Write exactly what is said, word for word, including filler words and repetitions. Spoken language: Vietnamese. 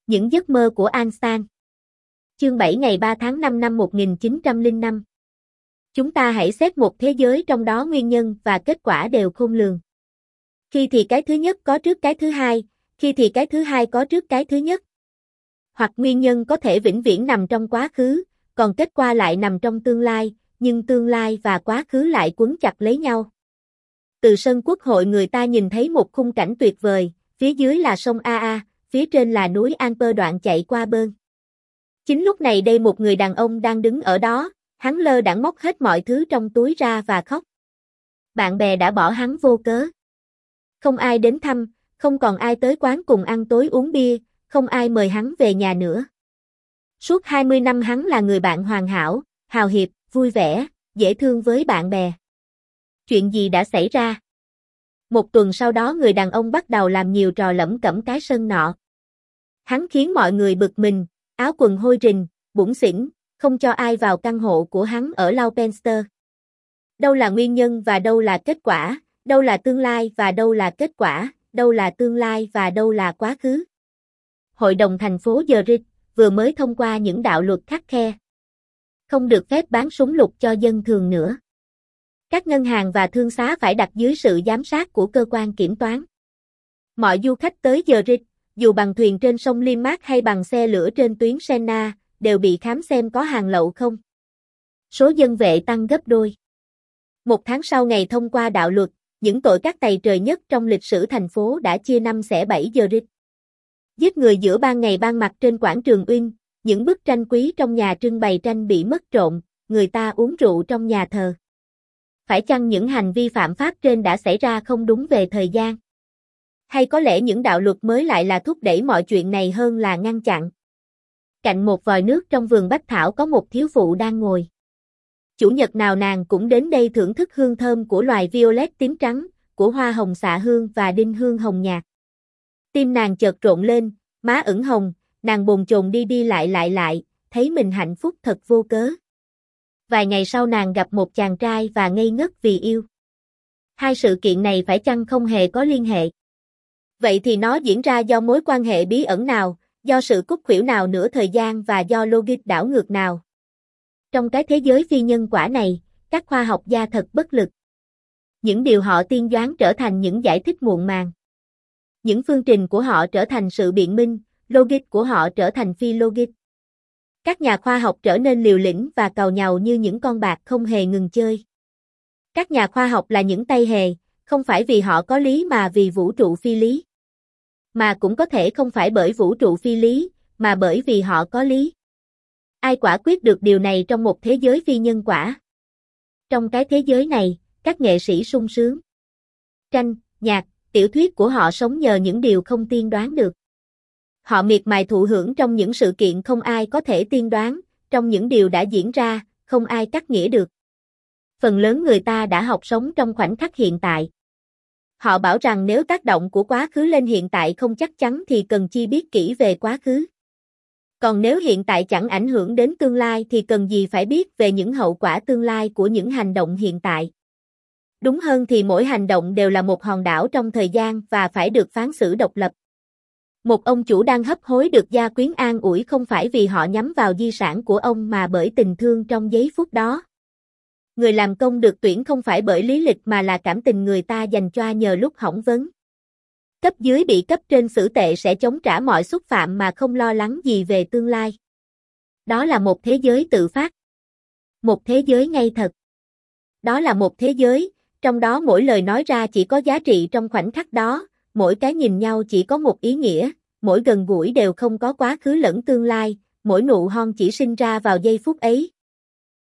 Những giấc mơ của Einstein. Chương bảy ngày ba tháng năm năm một nghìn chín trăm lẻ năm. Chúng ta hãy xét một thế giới trong đó nguyên nhân và kết quả đều khôn lường. Khi thì cái thứ nhất có trước cái thứ hai, khi thì cái thứ hai có trước cái thứ nhất. Hoặc nguyên nhân có thể vĩnh viễn nằm trong quá khứ, còn kết quả lại nằm trong tương lai, nhưng tương lai và quá khứ lại quấn chặt lấy nhau. Từ sân quốc hội người ta nhìn thấy một khung cảnh tuyệt vời, phía dưới là sông a a, phía trên là núi Alper đoạn chạy qua bên. Chính lúc này đây một người đàn ông đang đứng ở đó, hắn lơ đãng móc hết mọi thứ trong túi ra và khóc. Bạn bè đã bỏ hắn vô cớ. Không ai đến thăm, không còn ai tới quán cùng ăn tối uống bia, không ai mời hắn về nhà nữa. Suốt hai mươi năm hắn là người bạn hoàn hảo, hào hiệp, vui vẻ, dễ thương với bạn bè. Chuyện gì đã xảy ra? Một tuần sau đó người đàn ông bắt đầu làm nhiều trò lẩm cẩm cái sân nọ. Hắn khiến mọi người bực mình, áo quần hôi rình, bủn xỉn, không cho ai vào căn hộ của hắn ở Laupenster. Đâu là nguyên nhân và đâu là kết quả, đâu là tương lai và đâu là kết quả, đâu là tương lai và đâu là quá khứ. Hội đồng thành phố Zurich vừa mới thông qua những đạo luật khắt khe. Không được phép bán súng lục cho dân thường nữa. Các ngân hàng và thương xá phải đặt dưới sự giám sát của cơ quan kiểm toán. Mọi du khách tới Zurich, dù bằng thuyền trên sông Limmat hay bằng xe lửa trên tuyến Senna, đều bị khám xem có hàng lậu không. Số dân vệ tăng gấp đôi. Một tháng sau ngày thông qua đạo luật, những tội các tày trời nhất trong lịch sử thành phố đã chia năm xẻ bảy Zurich. Giết người giữa ban ngày ban mặt trên quảng trường Uyên, những bức tranh quý trong nhà trưng bày tranh bị mất trộm, người ta uống rượu trong nhà thờ. Phải chăng những hành vi phạm pháp trên đã xảy ra không đúng về thời gian? Hay có lẽ những đạo luật mới lại là thúc đẩy mọi chuyện này hơn là ngăn chặn? Cạnh một vòi nước trong vườn bách thảo có một thiếu phụ đang ngồi. Chủ nhật nào nàng cũng đến đây thưởng thức hương thơm của loài violet tím trắng, của hoa hồng xạ hương và đinh hương hồng nhạt. Tim nàng chợt rộn lên, má ửng hồng, nàng bồn chồn đi đi lại lại lại, thấy mình hạnh phúc thật vô cớ. Vài ngày sau nàng gặp một chàng trai và ngây ngất vì yêu. Hai sự kiện này phải chăng không hề có liên hệ? Vậy thì nó diễn ra do mối quan hệ bí ẩn nào, do sự cúc khuỷu nào nửa thời gian và do logic đảo ngược nào? Trong cái thế giới phi nhân quả này, các khoa học gia thật bất lực. Những điều họ tiên đoán trở thành những giải thích muộn màng. Những phương trình của họ trở thành sự biện minh, logic của họ trở thành phi logic. Các nhà khoa học trở nên liều lĩnh và càu nhàu như những con bạc không hề ngừng chơi. Các nhà khoa học là những tay hề, không phải vì họ có lý mà vì vũ trụ phi lý. Mà cũng có thể không phải bởi vũ trụ phi lý, mà bởi vì họ có lý. Ai quả quyết được điều này trong một thế giới phi nhân quả? Trong cái thế giới này, các nghệ sĩ sung sướng. Tranh, nhạc, tiểu thuyết của họ sống nhờ những điều không tiên đoán được. Họ miệt mài thụ hưởng trong những sự kiện không ai có thể tiên đoán, trong những điều đã diễn ra, không ai cắt nghĩa được. Phần lớn người ta đã học sống trong khoảnh khắc hiện tại. Họ bảo rằng nếu tác động của quá khứ lên hiện tại không chắc chắn thì cần chi biết kỹ về quá khứ. Còn nếu hiện tại chẳng ảnh hưởng đến tương lai thì cần gì phải biết về những hậu quả tương lai của những hành động hiện tại. Đúng hơn thì mỗi hành động đều là một hòn đảo trong thời gian và phải được phán xử độc lập. Một ông chủ đang hấp hối được gia quyến an ủi không phải vì họ nhắm vào di sản của ông mà bởi tình thương trong giây phút đó. Người làm công được tuyển không phải bởi lý lịch mà là cảm tình người ta dành cho nhờ lúc hỏng vấn. Cấp dưới bị cấp trên xử tệ sẽ chống trả mọi xúc phạm mà không lo lắng gì về tương lai. Đó là một thế giới tự phát. Một thế giới ngay thật. Đó là một thế giới, trong đó mỗi lời nói ra chỉ có giá trị trong khoảnh khắc đó, mỗi cái nhìn nhau chỉ có một ý nghĩa, mỗi gần gũi đều không có quá khứ lẫn tương lai, mỗi nụ hôn chỉ sinh ra vào giây phút ấy.